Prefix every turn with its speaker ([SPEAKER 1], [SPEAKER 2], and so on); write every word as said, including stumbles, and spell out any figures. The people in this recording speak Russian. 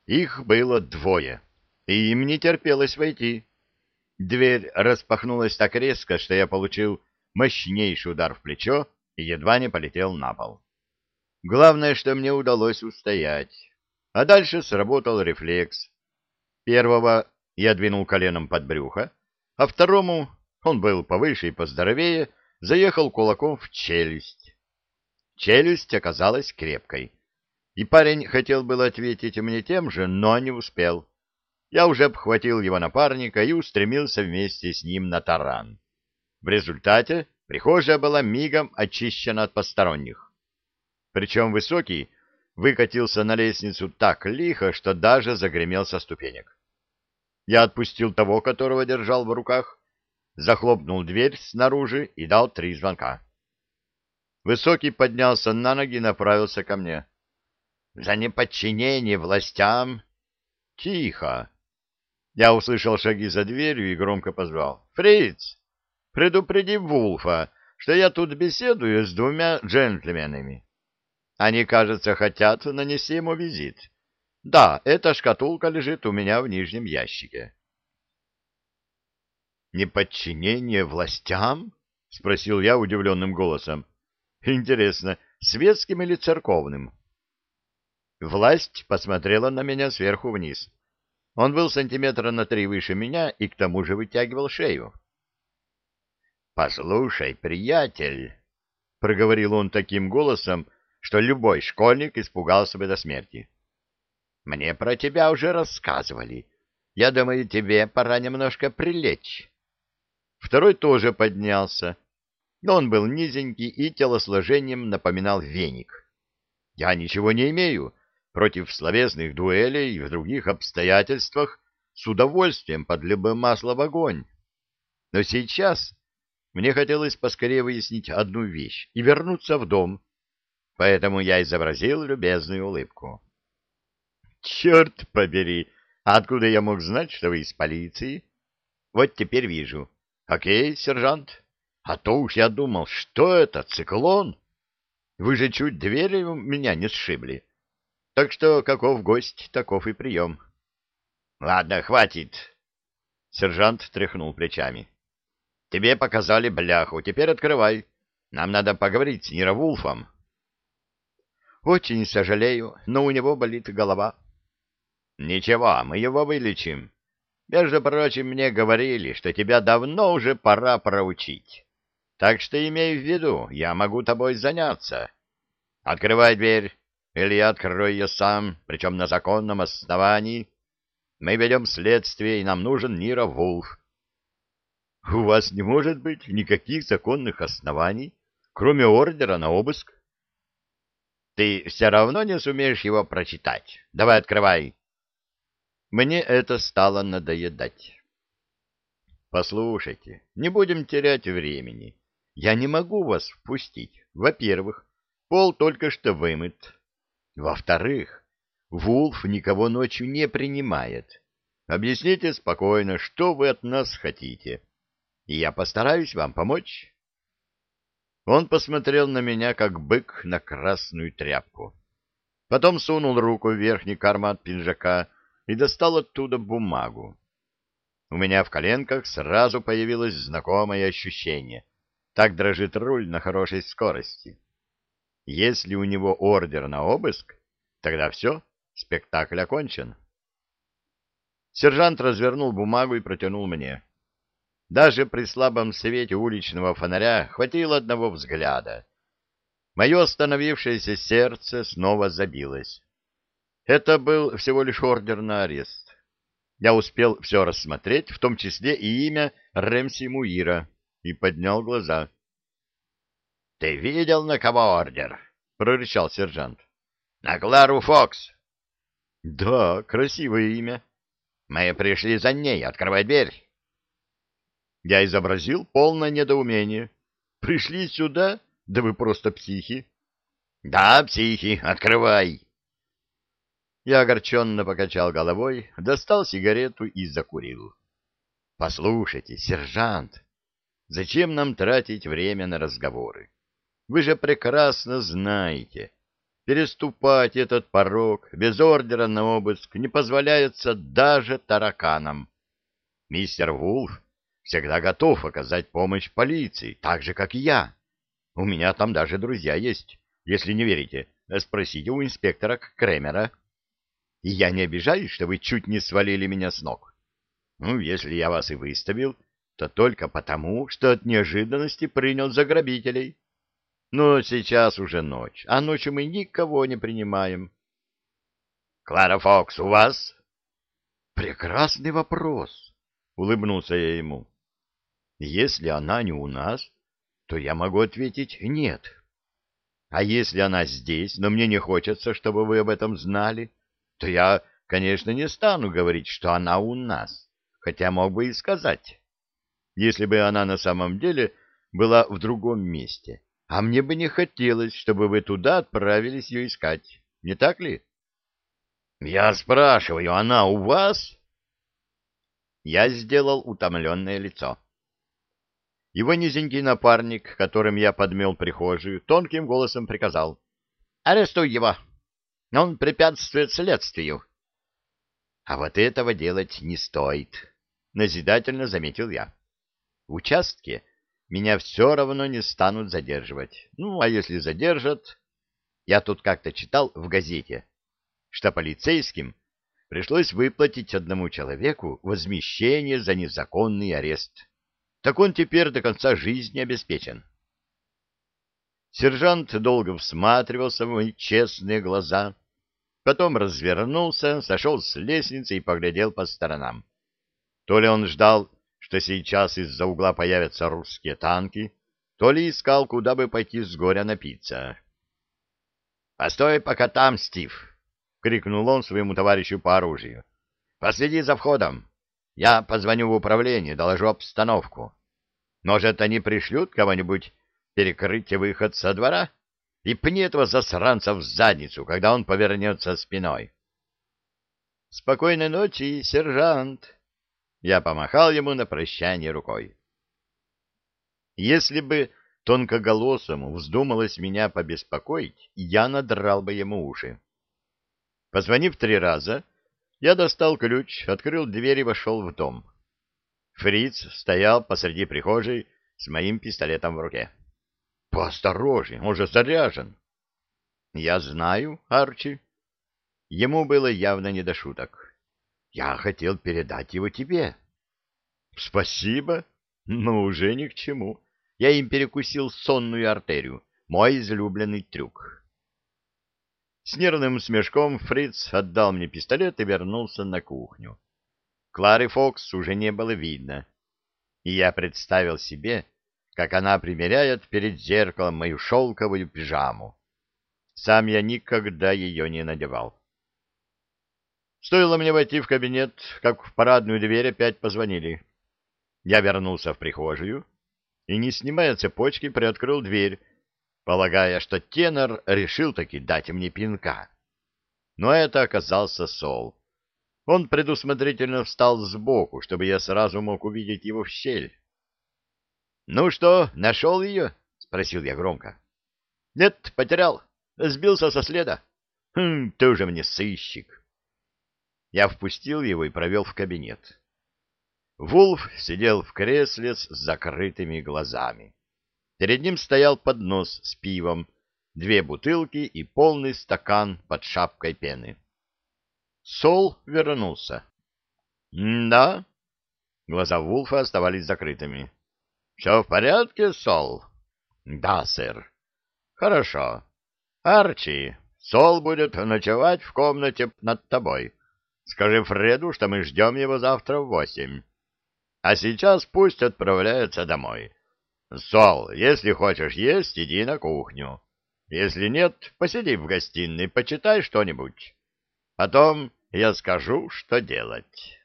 [SPEAKER 1] Их было двое, и им не терпелось войти. Дверь распахнулась так резко, что я получил мощнейший удар в плечо и едва не полетел на пол. Главное, что мне удалось устоять. А дальше сработал рефлекс. Первого я двинул коленом под брюхо, а второму, он был повыше и поздоровее, заехал кулаком в челюсть. Челюсть оказалась крепкой, и парень хотел было ответить мне тем же, но не успел. Я уже обхватил его напарника и устремился вместе с ним на таран. В результате прихожая была мигом очищена от посторонних. Причем Высокий выкатился на лестницу так лихо, что даже загремел со ступенек. Я отпустил того, которого держал в руках, захлопнул дверь снаружи и дал три звонка. Высокий поднялся на ноги и направился ко мне. — За неподчинение властям! — Тихо! Я услышал шаги за дверью и громко позвал. — Фриц, предупреди Вулфа, что я тут беседую с двумя джентльменами. Они, кажется, хотят нанести ему визит. Да, эта шкатулка лежит у меня в нижнем ящике. «Неподчинение властям?» — спросил я удивленным голосом. «Интересно, светским или церковным?» Власть посмотрела на меня сверху вниз. Он был сантиметра на три выше меня и к тому же вытягивал шею. «Послушай, приятель», — проговорил он таким голосом, что любой школьник испугался бы до смерти. «Мне про тебя уже рассказывали. Я думаю, тебе пора немножко прилечь». Второй тоже поднялся, но он был низенький и телосложением напоминал веник. Я ничего не имею против словесных дуэлей и в других обстоятельствах, с удовольствием подлил бы масло в огонь. Но сейчас мне хотелось поскорее выяснить одну вещь и вернуться в дом, поэтому я изобразил любезную улыбку. «Черт побери! А откуда я мог знать, что вы из полиции? Вот теперь вижу. Окей, сержант. А то уж я думал, что это, циклон? Вы же чуть двери у меня не сшибли. Так что каков гость, таков и прием». «Ладно, хватит!» Сержант тряхнул плечами. «Тебе показали бляху, теперь открывай. Нам надо поговорить с Нировулфом». «Очень сожалею, но у него болит голова». «Ничего, мы его вылечим. Между прочим, мне говорили, что тебя давно уже пора проучить. Так что имей в виду, я могу тобой заняться. Открывай дверь, или я открою ее сам, причем на законном основании. Мы ведем следствие, и нам нужен Ниро Вулф». «У вас не может быть никаких законных оснований, кроме ордера на обыск?» «Ты все равно не сумеешь его прочитать. Давай открывай». Мне это стало надоедать. «Послушайте, не будем терять времени. Я не могу вас впустить. Во-первых, пол только что вымыт. Во-вторых, Вулф никого ночью не принимает. Объясните спокойно, что вы от нас хотите, и я постараюсь вам помочь». Он посмотрел на меня, как бык на красную тряпку. Потом сунул руку в верхний карман пиджака и достал оттуда бумагу. У меня в коленках сразу появилось знакомое ощущение. Так дрожит руль на хорошей скорости. Если у него ордер на обыск, тогда все, спектакль окончен. Сержант развернул бумагу и протянул мне. Даже при слабом свете уличного фонаря хватило одного взгляда. Мое остановившееся сердце снова забилось. Это был всего лишь ордер на арест. Я успел все рассмотреть, в том числе и имя Рэмси Муира, и поднял глаза. — Ты видел, на кого ордер? — прорычал сержант. — На Клару Фокс. — Да, красивое имя. — Мы пришли за ней, открывай дверь. Я изобразил полное недоумение. — Пришли сюда? Да вы просто психи. — Да, психи, открывай. Я огорченно покачал головой, достал сигарету и закурил. — Послушайте, сержант, зачем нам тратить время на разговоры? Вы же прекрасно знаете, Переступать этот порог без ордера на обыск не позволяется даже тараканам. Мистер Вулф всегда готов оказать помощь полиции, так же, как и я. У меня там даже друзья есть. Если не верите, спросите у инспектора Кремера. И я не обижаюсь, что вы чуть не свалили меня с ног. Ну, если я вас и выставил, то только потому, что от неожиданности принял за грабителей. Но сейчас уже ночь, а ночью мы никого не принимаем. — Клара Фокс, у вас? — Прекрасный вопрос, — улыбнулся я ему. — Если она не у нас, то я могу ответить «нет». А если она здесь, но мне не хочется, чтобы вы об этом знали, то я, конечно, не стану говорить, что она у нас, хотя мог бы и сказать, если бы она на самом деле была в другом месте. А мне бы не хотелось, чтобы вы туда отправились ее искать. Не так ли? Я спрашиваю, она у вас? Я сделал утомленное лицо. Его низенький напарник, которым я подмел прихожую, тонким голосом приказал: «Арестуй его! Он препятствует следствию!» «А вот этого делать не стоит», — назидательно заметил я. «В участке меня все равно не станут задерживать. Ну, а если задержат...» Я тут как-то читал в газете, что полицейским пришлось выплатить одному человеку возмещение за незаконный арест. Так он теперь до конца жизни обеспечен. Сержант долго всматривался в мои честные глаза, потом развернулся, сошел с лестницы и поглядел по сторонам. То ли он ждал, что сейчас из-за угла появятся русские танки, то ли искал, куда бы пойти с горя напиться. — Постой пока там, Стив! — крикнул он своему товарищу по оружию. — Последи за входом. Я позвоню в управление, доложу обстановку. Может, они пришлют кого-нибудь перекрыть выход со двора и пни этого засранца в задницу, когда он повернется спиной. — Спокойной ночи, сержант! Я помахал ему на прощание рукой. Если бы тонкоголосому вздумалось меня побеспокоить, я надрал бы ему уши. Позвонив три раза, я достал ключ, открыл дверь и вошел в дом. Фриц стоял посреди прихожей с моим пистолетом в руке. — Поосторожней, он же заряжен. — Я знаю, Арчи. Ему было явно не до шуток. Я хотел передать его тебе. — Спасибо, но уже ни к чему. Я им перекусил сонную артерию, мой излюбленный трюк. С нервным смешком Фриц отдал мне пистолет и вернулся на кухню. Клары Фокс уже не было видно, и я представил себе, как она примеряет перед зеркалом мою шелковую пижаму. Сам я никогда ее не надевал. Стоило мне войти в кабинет, как в парадную дверь опять позвонили. Я вернулся в прихожую и, не снимая цепочки, приоткрыл дверь, полагая, что тенор решил таки дать мне пинка. Но это оказался Сол. Он предусмотрительно встал сбоку, чтобы я сразу мог увидеть его в щель. — Ну что, нашел ее? — спросил я громко. — Нет, потерял. Сбился со следа. — Хм, ты уже мне сыщик. Я впустил его и провел в кабинет. Вулф сидел в кресле с закрытыми глазами. Перед ним стоял поднос с пивом, две бутылки и полный стакан под шапкой пены. Сол вернулся. — Да? Глаза Вулфа оставались закрытыми. — Все в порядке, Сол? — Да, сэр. — Хорошо. Арчи, Сол будет ночевать в комнате над тобой. Скажи Фреду, что мы ждем его завтра в восемь. А сейчас пусть отправляется домой. Сол, если хочешь есть, иди на кухню. Если нет, посиди в гостиной, почитай что-нибудь. Потом я скажу, что делать.